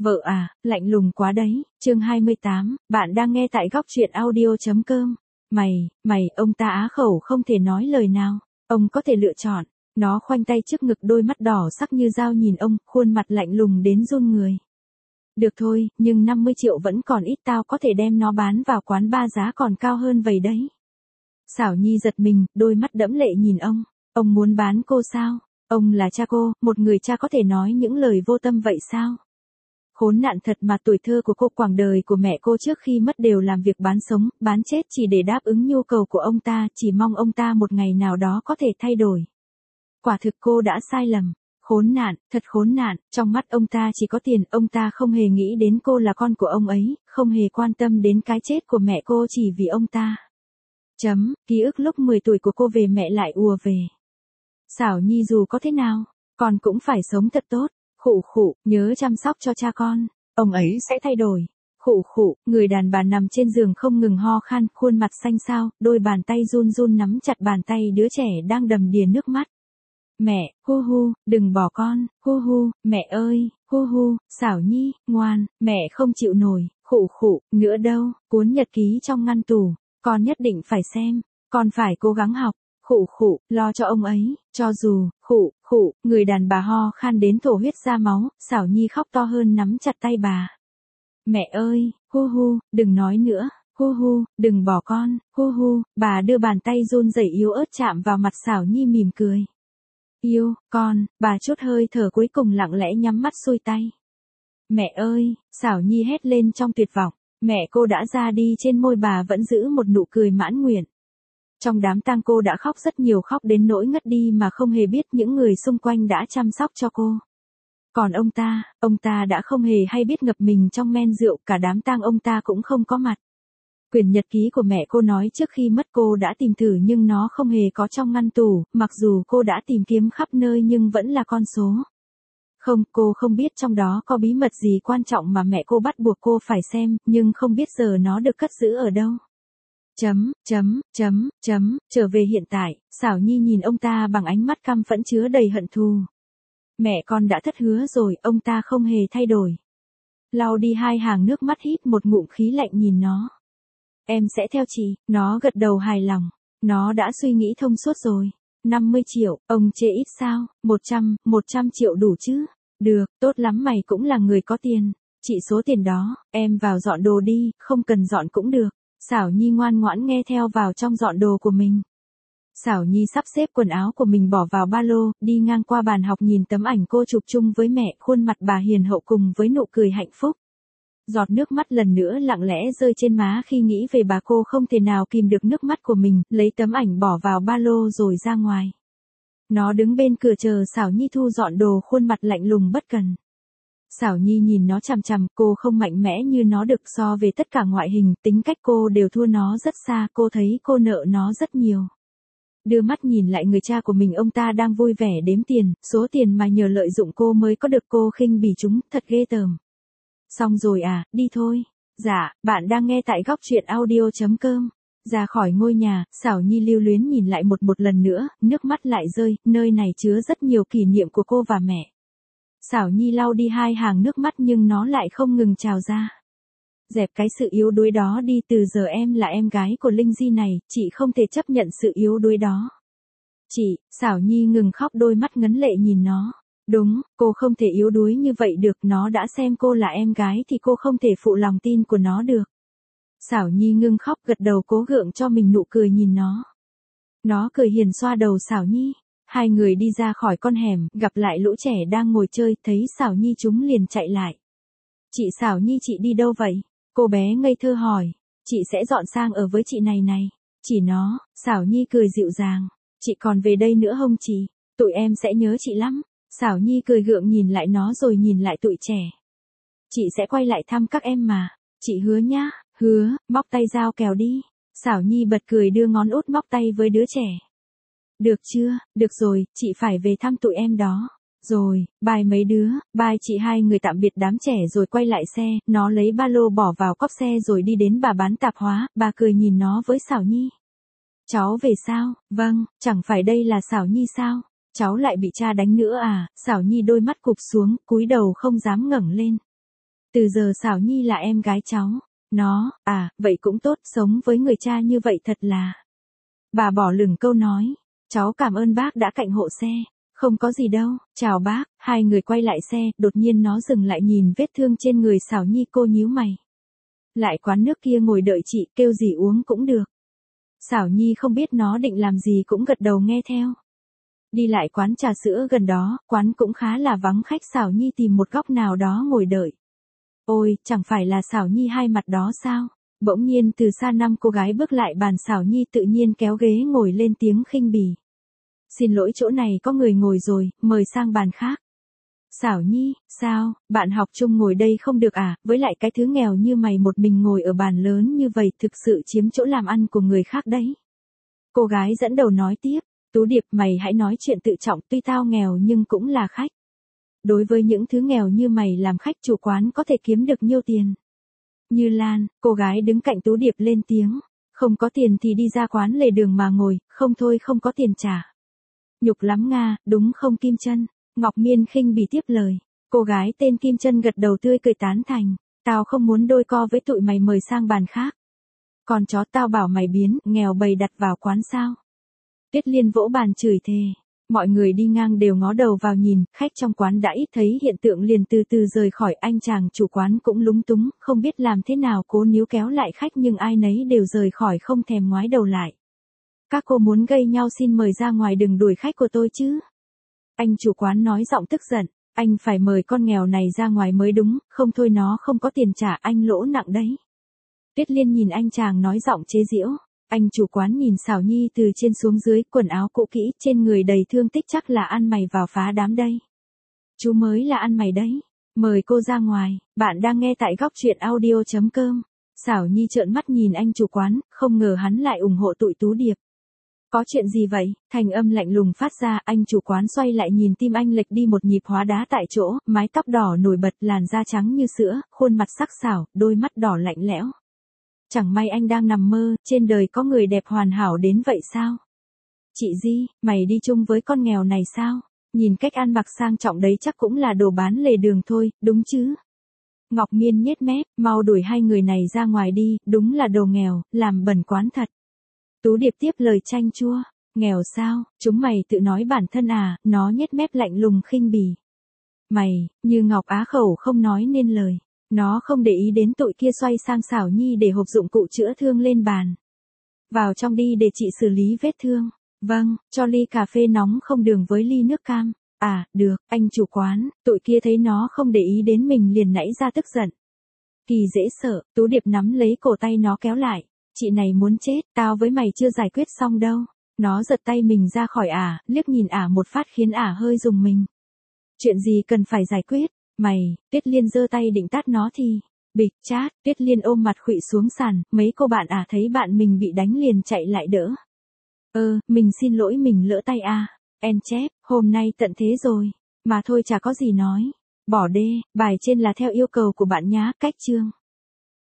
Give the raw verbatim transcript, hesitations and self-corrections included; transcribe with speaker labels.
Speaker 1: Vợ à, lạnh lùng quá đấy. Chương hai mươi tám, bạn đang nghe tại góc truyện audio.com. Mày, mày, ông ta á khẩu không thể nói lời nào. Ông có thể lựa chọn. Nó khoanh tay trước ngực, đôi mắt đỏ sắc như dao nhìn ông, khuôn mặt lạnh lùng đến run người. Được thôi, nhưng năm mươi triệu vẫn còn ít, tao có thể đem nó bán vào quán ba giá còn cao hơn vậy đấy. Xảo Nhi giật mình, đôi mắt đẫm lệ nhìn ông. Ông muốn bán cô sao? Ông là cha cô, một người cha có thể nói những lời vô tâm vậy sao? Khốn nạn thật mà, tuổi thơ của cô, quãng đời của mẹ cô trước khi mất đều làm việc bán sống, bán chết chỉ để đáp ứng nhu cầu của ông ta, chỉ mong ông ta một ngày nào đó có thể thay đổi. Quả thực cô đã sai lầm. Khốn nạn, thật khốn nạn, trong mắt ông ta chỉ có tiền, ông ta không hề nghĩ đến cô là con của ông ấy, không hề quan tâm đến cái chết của mẹ cô chỉ vì ông ta. Chấm, ký ức lúc mười tuổi của cô về mẹ lại ùa về. Xảo Nhi dù có thế nào, con cũng phải sống thật tốt. Khụ khụ, nhớ chăm sóc cho cha con, ông ấy sẽ thay đổi. Khụ khụ, người đàn bà nằm trên giường không ngừng ho khan, khuôn mặt xanh xao, đôi bàn tay run run nắm chặt bàn tay đứa trẻ đang đầm đìa nước mắt. Mẹ, hu hu, đừng bỏ con, hu hu, mẹ ơi, hu hu, Xảo Nhi, ngoan, mẹ không chịu nổi, khụ khụ, nữa đâu, cuốn nhật ký trong ngăn tủ, con nhất định phải xem, con phải cố gắng học. Khụ khụ, lo cho ông ấy, cho dù, khụ, khụ, người đàn bà ho khan đến thổ huyết ra máu, Xảo Nhi khóc to hơn nắm chặt tay bà. Mẹ ơi, hu hu, đừng nói nữa, hu hu, đừng bỏ con, hu hu, bà đưa bàn tay run rẩy yếu ớt chạm vào mặt Xảo Nhi mỉm cười. Yêu, con, bà chút hơi thở cuối cùng lặng lẽ nhắm mắt xuôi tay. Mẹ ơi, Xảo Nhi hét lên trong tuyệt vọng, mẹ cô đã ra đi, trên môi bà vẫn giữ một nụ cười mãn nguyện. Trong đám tang cô đã khóc rất nhiều, khóc đến nỗi ngất đi mà không hề biết những người xung quanh đã chăm sóc cho cô. Còn ông ta, ông ta đã không hề hay biết ngập mình trong men rượu, cả đám tang ông ta cũng không có mặt. Quyển nhật ký của mẹ cô nói trước khi mất cô đã tìm thử nhưng nó không hề có trong ngăn tủ, mặc dù cô đã tìm kiếm khắp nơi nhưng vẫn là con số. Không, cô không biết trong đó có bí mật gì quan trọng mà mẹ cô bắt buộc cô phải xem, nhưng không biết giờ nó được cất giữ ở đâu. Chấm, chấm, chấm, chấm, trở về hiện tại, Xảo Nhi nhìn ông ta bằng ánh mắt căm phẫn chứa đầy hận thù. Mẹ con đã thất hứa rồi, ông ta không hề thay đổi. Lau đi hai hàng nước mắt, hít một ngụm khí lạnh nhìn nó. Em sẽ theo chị, nó gật đầu hài lòng. Nó đã suy nghĩ thông suốt rồi. năm mươi triệu, ông chê ít sao, một trăm, một trăm triệu đủ chứ? Được, tốt lắm, mày cũng là người có tiền. Chị số tiền đó, em vào dọn đồ đi, không cần dọn cũng được. Xảo Nhi ngoan ngoãn nghe theo vào trong dọn đồ của mình. Xảo Nhi sắp xếp quần áo của mình bỏ vào ba lô, đi ngang qua bàn học nhìn tấm ảnh cô chụp chung với mẹ, khuôn mặt bà hiền hậu cùng với nụ cười hạnh phúc. Giọt nước mắt lần nữa lặng lẽ rơi trên má khi nghĩ về bà, cô không thể nào kìm được nước mắt của mình, lấy tấm ảnh bỏ vào ba lô rồi ra ngoài. Nó đứng bên cửa chờ Xảo Nhi thu dọn đồ, khuôn mặt lạnh lùng bất cần. Xảo Nhi nhìn nó chằm chằm, cô không mạnh mẽ như nó được, so về tất cả ngoại hình, tính cách cô đều thua nó rất xa, cô thấy cô nợ nó rất nhiều. Đưa mắt nhìn lại người cha của mình, ông ta đang vui vẻ đếm tiền, số tiền mà nhờ lợi dụng cô mới có được, cô khinh bỉ chúng, thật ghê tởm. Xong rồi à, đi thôi. Dạ, bạn đang nghe tại góc truyện audio.com. Ra khỏi ngôi nhà, Xảo Nhi lưu luyến nhìn lại một một lần nữa, nước mắt lại rơi, nơi này chứa rất nhiều kỷ niệm của cô và mẹ. Xảo Nhi lau đi hai hàng nước mắt nhưng nó lại không ngừng trào ra. Dẹp cái sự yếu đuối đó đi, từ giờ em là em gái của Linh Di này, chị không thể chấp nhận sự yếu đuối đó. Chị, Xảo Nhi ngừng khóc, đôi mắt ngấn lệ nhìn nó. Đúng, cô không thể yếu đuối như vậy được, nó đã xem cô là em gái thì cô không thể phụ lòng tin của nó được. Xảo Nhi ngưng khóc, gật đầu cố gượng cho mình nụ cười nhìn nó. Nó cười hiền xoa đầu Xảo Nhi. Hai người đi ra khỏi con hẻm, gặp lại lũ trẻ đang ngồi chơi, thấy Xảo Nhi chúng liền chạy lại. Chị Xảo Nhi, chị đi đâu vậy? Cô bé ngây thơ hỏi. Chị sẽ dọn sang ở với chị này này. Chỉ nó, Xảo Nhi cười dịu dàng. Chị còn về đây nữa không chị? Tụi em sẽ nhớ chị lắm. Xảo Nhi cười gượng nhìn lại nó rồi nhìn lại tụi trẻ. Chị sẽ quay lại thăm các em mà. Chị hứa nhá, hứa, móc tay dao kèo đi. Xảo Nhi bật cười đưa ngón út móc tay với đứa trẻ. Được chưa, được rồi, chị phải về thăm tụi em đó. Rồi, bye mấy đứa, bye chị. Hai người tạm biệt đám trẻ rồi quay lại xe, nó lấy ba lô bỏ vào cốp xe rồi đi đến bà bán tạp hóa, bà cười nhìn nó với Xảo Nhi. Cháu về sao? Vâng, chẳng phải đây là Xảo Nhi sao? Cháu lại bị cha đánh nữa à? Xảo Nhi đôi mắt cụp xuống, cúi đầu không dám ngẩng lên. Từ giờ Xảo Nhi là em gái cháu. Nó, à, vậy cũng tốt, sống với người cha như vậy thật là. Bà bỏ lửng câu nói. Cháu cảm ơn bác đã cạnh hộ xe. Không có gì đâu, chào bác. Hai người quay lại xe, đột nhiên nó dừng lại nhìn vết thương trên người Xảo Nhi, cô nhíu mày. Lại quán nước kia ngồi đợi chị, kêu gì uống cũng được. Xảo Nhi không biết nó định làm gì cũng gật đầu nghe theo. Đi lại quán trà sữa gần đó, quán cũng khá là vắng khách. Xảo Nhi tìm một góc nào đó ngồi đợi. Ôi, chẳng phải là Xảo Nhi hai mặt đó sao? Bỗng nhiên từ xa năm cô gái bước lại bàn. Xảo Nhi tự nhiên kéo ghế ngồi lên, tiếng khinh bỉ. Xin lỗi, chỗ này có người ngồi rồi, mời sang bàn khác. Xảo Nhi, sao, bạn học chung ngồi đây không được à, với lại cái thứ nghèo như mày một mình ngồi ở bàn lớn như vậy thực sự chiếm chỗ làm ăn của người khác đấy. Cô gái dẫn đầu nói tiếp, Tú Điệp, mày hãy nói chuyện tự trọng, tuy tao nghèo nhưng cũng là khách. Đối với những thứ nghèo như mày làm khách, chủ quán có thể kiếm được nhiêu tiền? Như Lan, cô gái đứng cạnh Tú Điệp lên tiếng, không có tiền thì đi ra quán lề đường mà ngồi, không thôi không có tiền trả. Nhục lắm Nga, đúng không Kim Chân? Ngọc Miên khinh bỉ tiếp lời. Cô gái tên Kim Chân gật đầu tươi cười tán thành. Tao không muốn đôi co với tụi mày, mời sang bàn khác. Còn chó, tao bảo mày biến, nghèo bầy đặt vào quán sao? Tuyết Liên vỗ bàn chửi thề. Mọi người đi ngang đều ngó đầu vào nhìn, khách trong quán đã ít thấy hiện tượng liền từ từ rời khỏi. Anh chàng chủ quán cũng lúng túng, không biết làm thế nào cố níu kéo lại khách nhưng ai nấy đều rời khỏi không thèm ngoái đầu lại. Các cô muốn gây nhau xin mời ra ngoài, đừng đuổi khách của tôi chứ. Anh chủ quán nói giọng tức giận, anh phải mời con nghèo này ra ngoài mới đúng, không thôi nó không có tiền trả, anh lỗ nặng đấy. Tuyết Liên nhìn anh chàng nói giọng chế giễu. Anh chủ quán nhìn Xảo Nhi từ trên xuống dưới, quần áo cũ kỹ, trên người đầy thương tích, chắc là ăn mày vào phá đám đây. Chú mới là ăn mày đấy, mời cô ra ngoài. Bạn đang nghe tại góc truyện audio chấm com. Xảo Nhi trợn mắt nhìn anh chủ quán, không ngờ hắn lại ủng hộ tụi Tú Điệp. Có chuyện gì vậy? Thành âm lạnh lùng phát ra. Anh chủ quán xoay lại nhìn, tim anh lệch đi một nhịp, hóa đá tại chỗ, mái tóc đỏ nổi bật, làn da trắng như sữa, khuôn mặt sắc sảo, đôi mắt đỏ lạnh lẽo. Chẳng may anh đang nằm mơ, trên đời có người đẹp hoàn hảo đến vậy sao? Chị Di, mày đi chung với con nghèo này sao? Nhìn cách ăn mặc sang trọng đấy chắc cũng là đồ bán lề đường thôi, đúng chứ? Ngọc Miên nhếch mép, mau đuổi hai người này ra ngoài đi, đúng là đồ nghèo, làm bẩn quán thật. Tú Điệp tiếp lời chanh chua, nghèo sao, chúng mày tự nói bản thân à, nó nhếch mép lạnh lùng khinh bỉ. Mày, như Ngọc á khẩu không nói nên lời. Nó không để ý đến tụi kia, xoay sang Xảo Nhi để hộp dụng cụ chữa thương lên bàn. Vào trong đi để chị xử lý vết thương. Vâng, cho ly cà phê nóng không đường với ly nước cam. À, được, anh chủ quán. Tụi kia thấy nó không để ý đến mình liền nảy ra tức giận. Kỳ dễ sợ, Tú Điệp nắm lấy cổ tay nó kéo lại. Chị này muốn chết, tao với mày chưa giải quyết xong đâu. Nó giật tay mình ra khỏi ả, liếc nhìn ả một phát khiến ả hơi rùng mình. Chuyện gì cần phải giải quyết? Mày, Tuyết Liên giơ tay định tát nó thì, bịch chát, Tuyết Liên ôm mặt khuỵu xuống sàn, mấy cô bạn à thấy bạn mình bị đánh liền chạy lại đỡ. Ơ, mình xin lỗi, mình lỡ tay à, en chép, hôm nay tận thế rồi, mà thôi chả có gì nói. Bỏ đê, bài trên là theo yêu cầu của bạn nhá, cách chương.